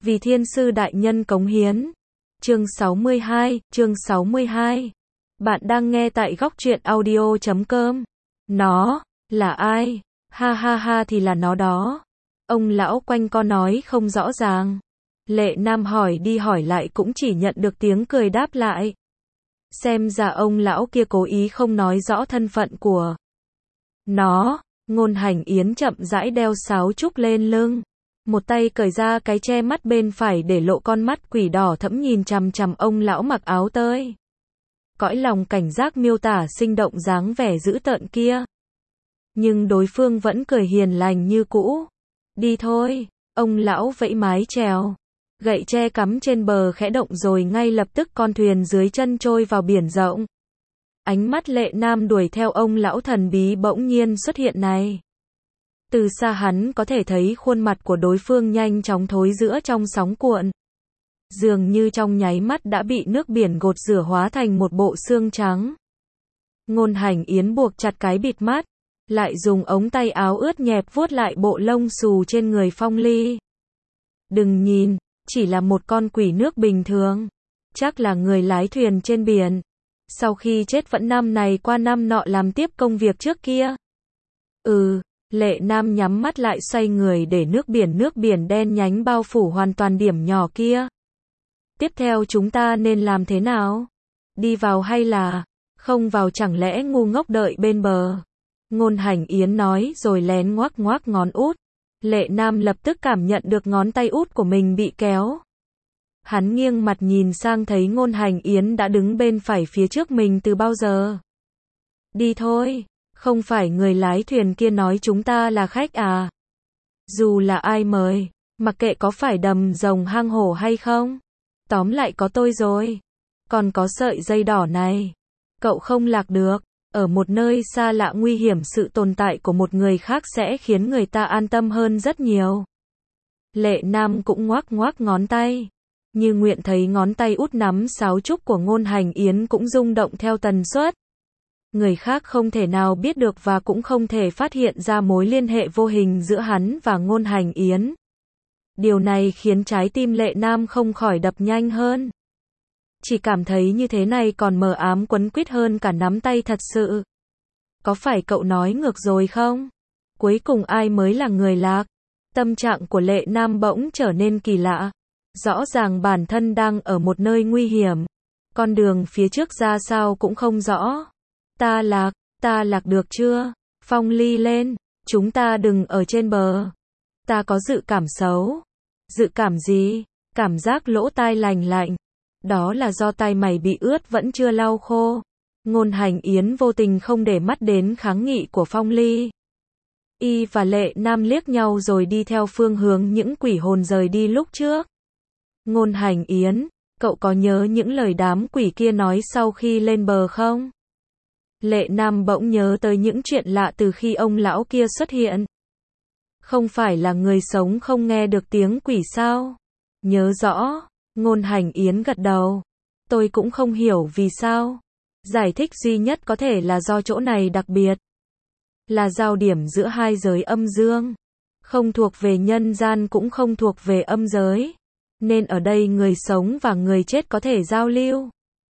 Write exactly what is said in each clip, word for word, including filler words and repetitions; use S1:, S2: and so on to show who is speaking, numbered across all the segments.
S1: Vì thiên sư đại nhân cống hiến. Chương sáu mươi hai, chương sáu mươi hai. Bạn đang nghe tại góc truyện audio chấm com. Nó, là ai? Ha ha ha thì là nó đó. Ông lão quanh co nói không rõ ràng. Lệ Nam hỏi đi hỏi lại cũng chỉ nhận được tiếng cười đáp lại. Xem ra ông lão kia cố ý không nói rõ thân phận của nó. Ngôn Hành Yến chậm rãi đeo sáo trúc lên lưng. Một tay cởi ra cái che mắt bên phải để lộ con mắt quỷ đỏ thẫm nhìn chằm chằm ông lão mặc áo tơi. Cõi lòng cảnh giác miêu tả sinh động dáng vẻ dữ tợn kia. Nhưng đối phương vẫn cười hiền lành như cũ. Đi thôi, ông lão vẫy mái chèo. Gậy tre cắm trên bờ khẽ động rồi ngay lập tức con thuyền dưới chân trôi vào biển rộng. Ánh mắt Lệ Nam đuổi theo ông lão thần bí bỗng nhiên xuất hiện này. Từ xa hắn có thể thấy khuôn mặt của đối phương nhanh chóng thối rữa trong sóng cuộn. Dường như trong nháy mắt đã bị nước biển gột rửa hóa thành một bộ xương trắng. Ngôn Hành Yến buộc chặt cái bịt mắt, lại dùng ống tay áo ướt nhẹp vuốt lại bộ lông xù trên người Phong Ly. Đừng nhìn, chỉ là một con quỷ nước bình thường. Chắc là người lái thuyền trên biển. Sau khi chết vẫn năm này qua năm nọ làm tiếp công việc trước kia. Ừ. Lệ Nam nhắm mắt lại xoay người để nước biển nước biển đen nhánh bao phủ hoàn toàn điểm nhỏ kia. Tiếp theo chúng ta nên làm thế nào? Đi vào hay là không vào, chẳng lẽ ngu ngốc đợi bên bờ? Ngôn Hành Yến nói rồi lén ngoắc ngoắc ngón út. Lệ Nam lập tức cảm nhận được ngón tay út của mình bị kéo. Hắn nghiêng mặt nhìn sang thấy Ngôn Hành Yến đã đứng bên phải phía trước mình từ bao giờ. Đi thôi. Không phải người lái thuyền kia nói chúng ta là khách à? Dù là ai mời, mặc kệ có phải đầm rồng hang hổ hay không. Tóm lại có tôi rồi. Còn có sợi dây đỏ này. Cậu không lạc được. Ở một nơi xa lạ nguy hiểm, sự tồn tại của một người khác sẽ khiến người ta an tâm hơn rất nhiều. Lệ Nam cũng ngoắc ngoắc ngón tay. Như nguyện thấy ngón tay út nắm sáo trúc của Ngôn Hành Yến cũng rung động theo tần suất. Người khác không thể nào biết được và cũng không thể phát hiện ra mối liên hệ vô hình giữa hắn và Ngôn Hành Yến. Điều này khiến trái tim Lệ Nam không khỏi đập nhanh hơn. Chỉ cảm thấy như thế này còn mờ ám quấn quýt hơn cả nắm tay thật sự. Có phải cậu nói ngược rồi không? Cuối cùng ai mới là người lạc? Tâm trạng của Lệ Nam bỗng trở nên kỳ lạ. Rõ ràng bản thân đang ở một nơi nguy hiểm. Con đường phía trước ra sao cũng không rõ. Ta lạc, ta lạc được chưa? Phong Ly lên, chúng ta đừng ở trên bờ. Ta có dự cảm xấu. Dự cảm gì? Cảm giác lỗ tai lành lạnh. Đó là do tai mày bị ướt vẫn chưa lau khô. Ngôn Hành Yến vô tình không để mắt đến kháng nghị của Phong Ly. Y và Lệ Nam liếc nhau rồi đi theo phương hướng những quỷ hồn rời đi lúc trước. Ngôn Hành Yến, cậu có nhớ những lời đám quỷ kia nói sau khi lên bờ không? Lệ Nam bỗng nhớ tới những chuyện lạ từ khi ông lão kia xuất hiện. Không phải là người sống không nghe được tiếng quỷ sao? Nhớ rõ. Ngôn Hành Yến gật đầu. Tôi cũng không hiểu vì sao. Giải thích duy nhất có thể là do chỗ này đặc biệt. Là giao điểm giữa hai giới âm dương. Không thuộc về nhân gian cũng không thuộc về âm giới. Nên ở đây người sống và người chết có thể giao lưu.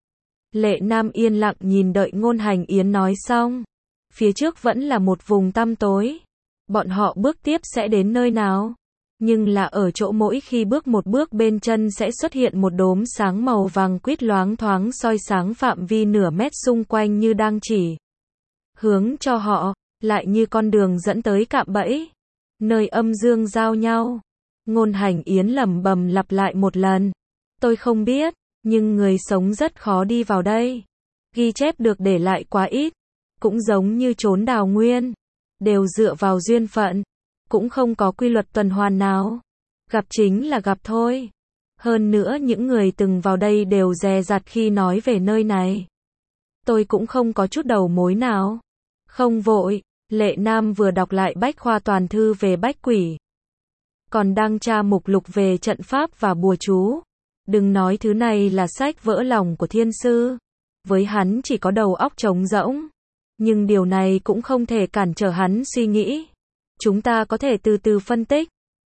S1: Lệ Nam yên lặng nhìn đợi Ngôn Hành Yến nói xong. Phía trước vẫn là một vùng tăm tối. Bọn họ bước tiếp sẽ đến nơi nào? Nhưng là ở chỗ mỗi khi bước một bước bên chân sẽ xuất hiện một đốm sáng màu vàng quýt loáng thoáng soi sáng phạm vi nửa mét xung quanh như đang chỉ hướng cho họ, lại như con đường dẫn tới cạm bẫy. Nơi âm dương giao nhau. Ngôn Hành Yến lẩm bẩm lặp lại một lần. Tôi không biết. Nhưng người sống rất khó đi vào đây. Ghi chép được để lại quá ít. Cũng giống như trốn đào nguyên. Đều dựa vào duyên phận. Cũng không có quy luật tuần hoàn nào. Gặp chính là gặp thôi. Hơn nữa những người từng vào đây đều dè dặt khi nói về nơi này. Tôi cũng không có chút đầu mối nào. Không vội. Lệ Nam vừa đọc lại bách khoa toàn thư về bách quỷ. Còn đang tra mục lục về trận pháp và bùa chú. Đừng nói thứ này là sách vỡ lòng của thiên sư. Với hắn chỉ có đầu óc trống rỗng. Nhưng điều này cũng không thể cản trở hắn suy nghĩ. Chúng ta có thể từ từ phân tích.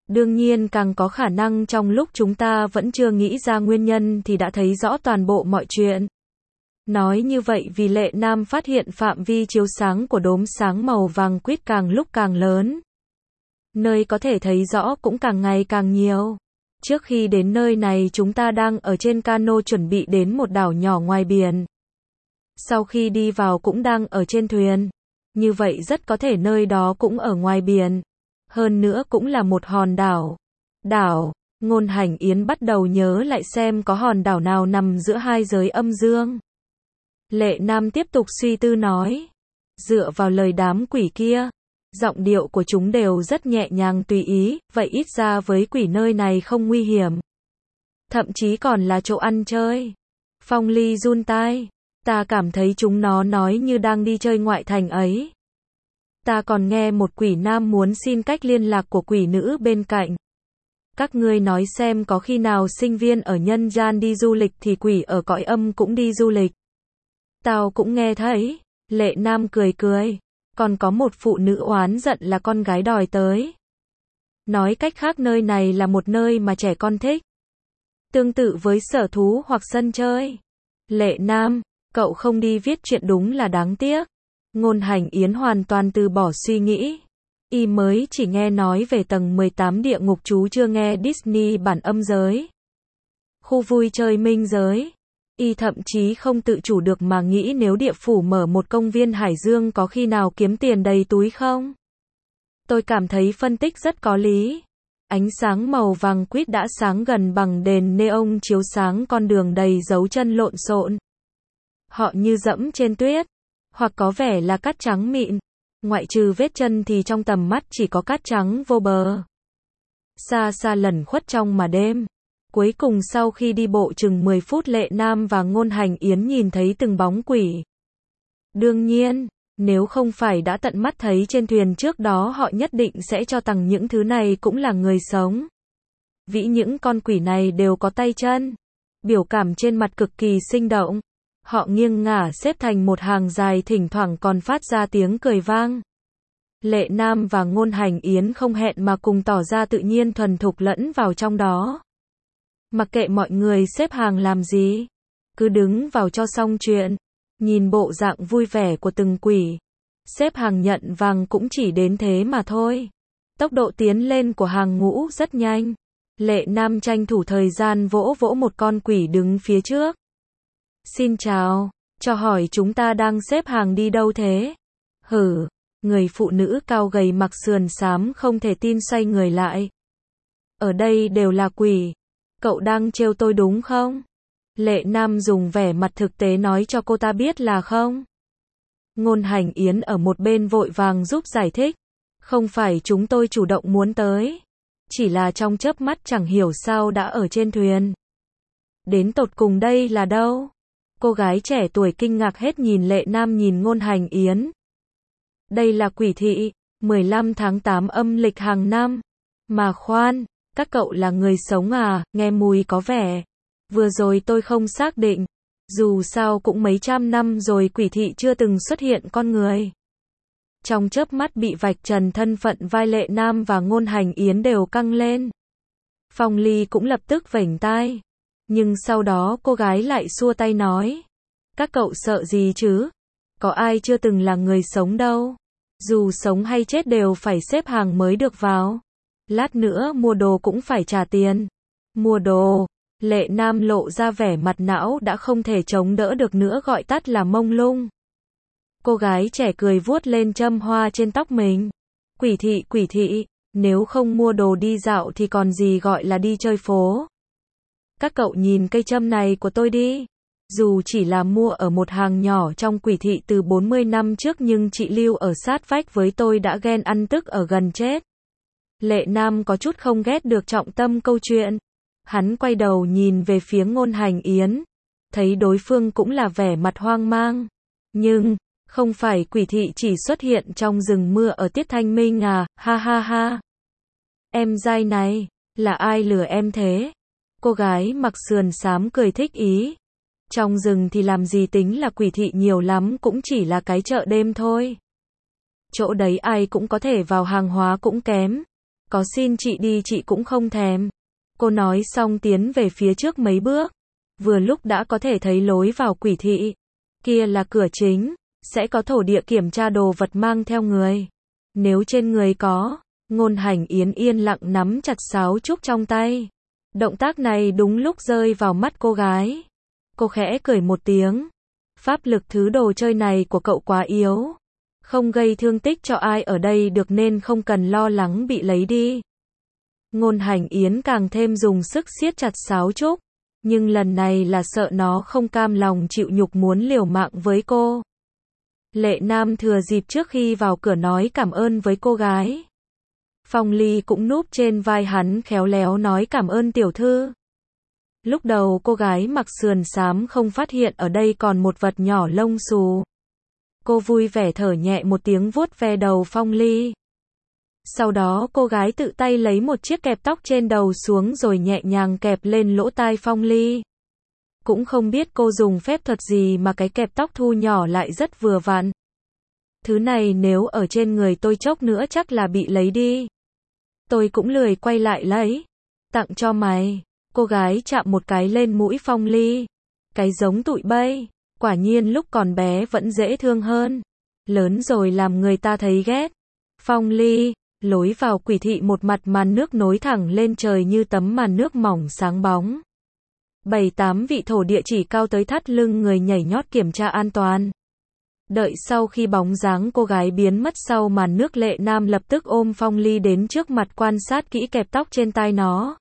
S1: Đương nhiên càng có khả năng trong lúc chúng ta vẫn chưa nghĩ ra nguyên nhân thì đã thấy rõ toàn bộ mọi chuyện. Nói như vậy vì Lệ Nam phát hiện phạm vi chiếu sáng của đốm sáng màu vàng quýt càng lúc càng lớn. Nơi có thể thấy rõ cũng càng ngày càng nhiều. Trước khi đến nơi này chúng ta đang ở trên cano chuẩn bị đến một đảo nhỏ ngoài biển. Sau khi đi vào cũng đang ở trên thuyền. Như vậy rất có thể nơi đó cũng ở ngoài biển. Hơn nữa cũng là một hòn đảo. Đảo, Ngôn Hành Yến bắt đầu nhớ lại xem có hòn đảo nào nằm giữa hai giới âm dương. Lệ Nam tiếp tục suy tư nói. Dựa vào lời đám quỷ kia, giọng điệu của chúng đều rất nhẹ nhàng tùy ý, vậy ít ra với quỷ nơi này không nguy hiểm. Thậm chí còn là chỗ ăn chơi. Phong Ly run tai. Ta cảm thấy chúng nó nói như đang đi chơi ngoại thành ấy. Ta còn nghe một quỷ nam muốn xin cách liên lạc của quỷ nữ bên cạnh. Các ngươi nói xem có khi nào sinh viên ở nhân gian đi du lịch thì quỷ ở cõi âm cũng đi du lịch. Tao cũng nghe thấy. Lệ Nam cười cười. Còn có một phụ nữ oán giận là con gái đòi tới. Nói cách khác nơi này là một nơi mà trẻ con thích. Tương tự với sở thú hoặc sân chơi. Lệ Nam, cậu không đi viết chuyện đúng là đáng tiếc. Ngôn Hành Yến hoàn toàn từ bỏ suy nghĩ. Y mới chỉ nghe nói về tầng mười tám địa ngục, chú chưa nghe Disney bản âm giới. Khu vui chơi minh giới. Y thậm chí không tự chủ được mà nghĩ nếu địa phủ mở một công viên Hải Dương có khi nào kiếm tiền đầy túi không? Tôi cảm thấy phân tích rất có lý. Ánh sáng màu vàng quýt đã sáng gần bằng đèn neon chiếu sáng con đường đầy dấu chân lộn xộn. Họ như dẫm trên tuyết, hoặc có vẻ là cát trắng mịn. Ngoại trừ vết chân thì trong tầm mắt chỉ có cát trắng vô bờ. Xa xa lẩn khuất trong mà đêm. Cuối cùng sau khi đi bộ chừng mười phút Lệ Nam và Ngôn Hành Yến nhìn thấy từng bóng quỷ. Đương nhiên, nếu không phải đã tận mắt thấy trên thuyền trước đó họ nhất định sẽ cho rằng những thứ này cũng là người sống. Vĩ những con quỷ này đều có tay chân. Biểu cảm trên mặt cực kỳ sinh động. Họ nghiêng ngả xếp thành một hàng dài, thỉnh thoảng còn phát ra tiếng cười vang. Lệ Nam và Ngôn Hành Yến không hẹn mà cùng tỏ ra tự nhiên thuần thục lẫn vào trong đó. Mặc kệ mọi người xếp hàng làm gì, cứ đứng vào cho xong chuyện. Nhìn bộ dạng vui vẻ của từng quỷ, xếp hàng nhận vàng cũng chỉ đến thế mà thôi. Tốc độ tiến lên của hàng ngũ rất nhanh. Lệ Nam tranh thủ thời gian vỗ vỗ một con quỷ đứng phía trước. Xin chào, cho hỏi chúng ta đang xếp hàng đi đâu thế? Hử, người phụ nữ cao gầy mặc sườn xám không thể tin xoay người lại. Ở đây đều là quỷ. Cậu đang trêu tôi đúng không? Lệ Nam dùng vẻ mặt thực tế nói cho cô ta biết là không. Ngôn Hành Yến ở một bên vội vàng giúp giải thích. Không phải chúng tôi chủ động muốn tới. Chỉ là trong chớp mắt chẳng hiểu sao đã ở trên thuyền. Đến tột cùng đây là đâu? Cô gái trẻ tuổi kinh ngạc hết nhìn Lệ Nam nhìn Ngôn Hành Yến. Đây là quỷ thị, mười lăm tháng tám âm lịch hàng năm. Mà khoan, các cậu là người sống à, nghe mùi có vẻ. Vừa rồi tôi không xác định. Dù sao cũng mấy trăm năm rồi quỷ thị chưa từng xuất hiện con người. Trong chớp mắt bị vạch trần thân phận vai Lệ Nam và Ngôn Hành Yến đều căng lên. Phong Ly cũng lập tức vểnh tai. Nhưng sau đó cô gái lại xua tay nói. Các cậu sợ gì chứ? Có ai chưa từng là người sống đâu. Dù sống hay chết đều phải xếp hàng mới được vào. Lát nữa mua đồ cũng phải trả tiền. Mua đồ. Lệ Nam lộ ra vẻ mặt não đã không thể chống đỡ được nữa, gọi tắt là mông lung. Cô gái trẻ cười vuốt lên châm hoa trên tóc mình. Quỷ thị, quỷ thị, nếu không mua đồ đi dạo thì còn gì gọi là đi chơi phố. Các cậu nhìn cây châm này của tôi đi. Dù chỉ là mua ở một hàng nhỏ trong quỷ thị từ bốn mươi năm trước nhưng chị Lưu ở sát vách với tôi đã ghen ăn tức ở gần chết. Lệ Nam có chút không ghét được trọng tâm câu chuyện. Hắn quay đầu nhìn về phía Ngôn Hành Yến. Thấy đối phương cũng là vẻ mặt hoang mang. Nhưng, không phải quỷ thị chỉ xuất hiện trong rừng mưa ở tiết thanh minh à, ha ha ha. Em dai này, là ai lừa em thế? Cô gái mặc sườn xám cười thích ý. Trong rừng thì làm gì tính là quỷ thị, nhiều lắm cũng chỉ là cái chợ đêm thôi. Chỗ đấy ai cũng có thể vào, hàng hóa cũng kém. Có xin chị đi chị cũng không thèm. Cô nói xong tiến về phía trước mấy bước. Vừa lúc đã có thể thấy lối vào quỷ thị. Kia là cửa chính, sẽ có thổ địa kiểm tra đồ vật mang theo người. Nếu trên người có, Ngôn Hành Yến yên lặng nắm chặt sáo trúc trong tay. Động tác này đúng lúc rơi vào mắt cô gái. Cô khẽ cười một tiếng. Pháp lực thứ đồ chơi này của cậu quá yếu. Không gây thương tích cho ai ở đây được nên không cần lo lắng bị lấy đi. Ngôn Hành Yến càng thêm dùng sức siết chặt sáo trúc. Nhưng lần này là sợ nó không cam lòng chịu nhục muốn liều mạng với cô. Lệ Nam thừa dịp trước khi vào cửa nói cảm ơn với cô gái. Phong Ly cũng núp trên vai hắn khéo léo nói cảm ơn tiểu thư. Lúc đầu cô gái mặc sườn xám không phát hiện ở đây còn một vật nhỏ lông xù. Cô vui vẻ thở nhẹ một tiếng vuốt ve đầu Phong Ly. Sau đó cô gái tự tay lấy một chiếc kẹp tóc trên đầu xuống rồi nhẹ nhàng kẹp lên lỗ tai Phong Ly. Cũng không biết cô dùng phép thuật gì mà cái kẹp tóc thu nhỏ lại rất vừa vặn. Thứ này nếu ở trên người tôi chốc nữa chắc là bị lấy đi. Tôi cũng lười quay lại lấy. Tặng cho mày. Cô gái chạm một cái lên mũi Phong Ly. Cái giống tụi bay. Quả nhiên lúc còn bé vẫn dễ thương hơn. Lớn rồi làm người ta thấy ghét. Phong Ly. Lối vào quỷ thị một mặt màn nước nối thẳng lên trời như tấm màn nước mỏng sáng bóng. Bảy tám vị thổ địa chỉ cao tới thắt lưng người nhảy nhót kiểm tra an toàn. Đợi sau khi bóng dáng cô gái biến mất sau màn nước, Lệ Nam lập tức ôm Phong Ly đến trước mặt quan sát kỹ kẹp tóc trên tai nó.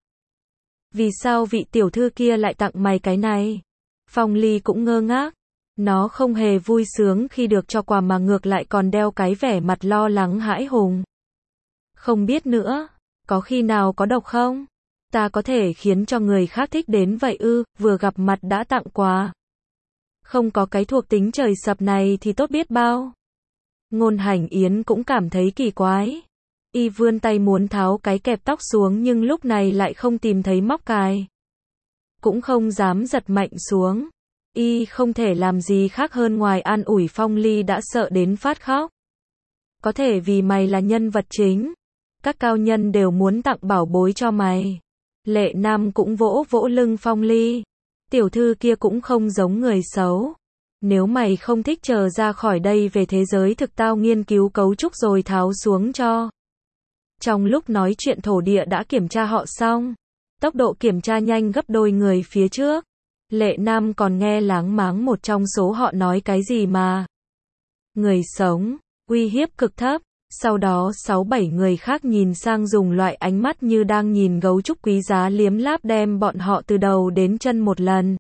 S1: Vì sao vị tiểu thư kia lại tặng mày cái này? Phong Ly cũng ngơ ngác. Nó không hề vui sướng khi được cho quà mà ngược lại còn đeo cái vẻ mặt lo lắng hãi hùng. Không biết nữa, có khi nào có độc không? Ta có thể khiến cho người khác thích đến vậy ư, vừa gặp mặt đã tặng quà. Không có cái thuộc tính trời sập này thì tốt biết bao. Ngôn Hành Yến cũng cảm thấy kỳ quái. Y vươn tay muốn tháo cái kẹp tóc xuống nhưng lúc này lại không tìm thấy móc cài. Cũng không dám giật mạnh xuống. Y không thể làm gì khác hơn ngoài an ủi Phong Ly đã sợ đến phát khóc. Có thể vì mày là nhân vật chính. Các cao nhân đều muốn tặng bảo bối cho mày. Lệ Nam cũng vỗ vỗ lưng Phong Ly. Tiểu thư kia cũng không giống người xấu. Nếu mày không thích chờ ra khỏi đây về thế giới thực tao nghiên cứu cấu trúc rồi tháo xuống cho. Trong lúc nói chuyện thổ địa đã kiểm tra họ xong. Tốc độ kiểm tra nhanh gấp đôi người phía trước. Lệ Nam còn nghe láng máng một trong số họ nói cái gì mà. Người sống, uy hiếp cực thấp. Sau đó sáu bảy người khác nhìn sang dùng loại ánh mắt như đang nhìn gấu trúc quý giá liếm láp đem bọn họ từ đầu đến chân một lần.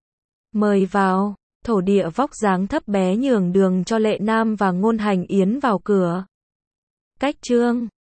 S1: Mời vào, thổ địa vóc dáng thấp bé nhường đường cho Lệ Nam và Ngôn Hành Yến vào cửa. Cách chương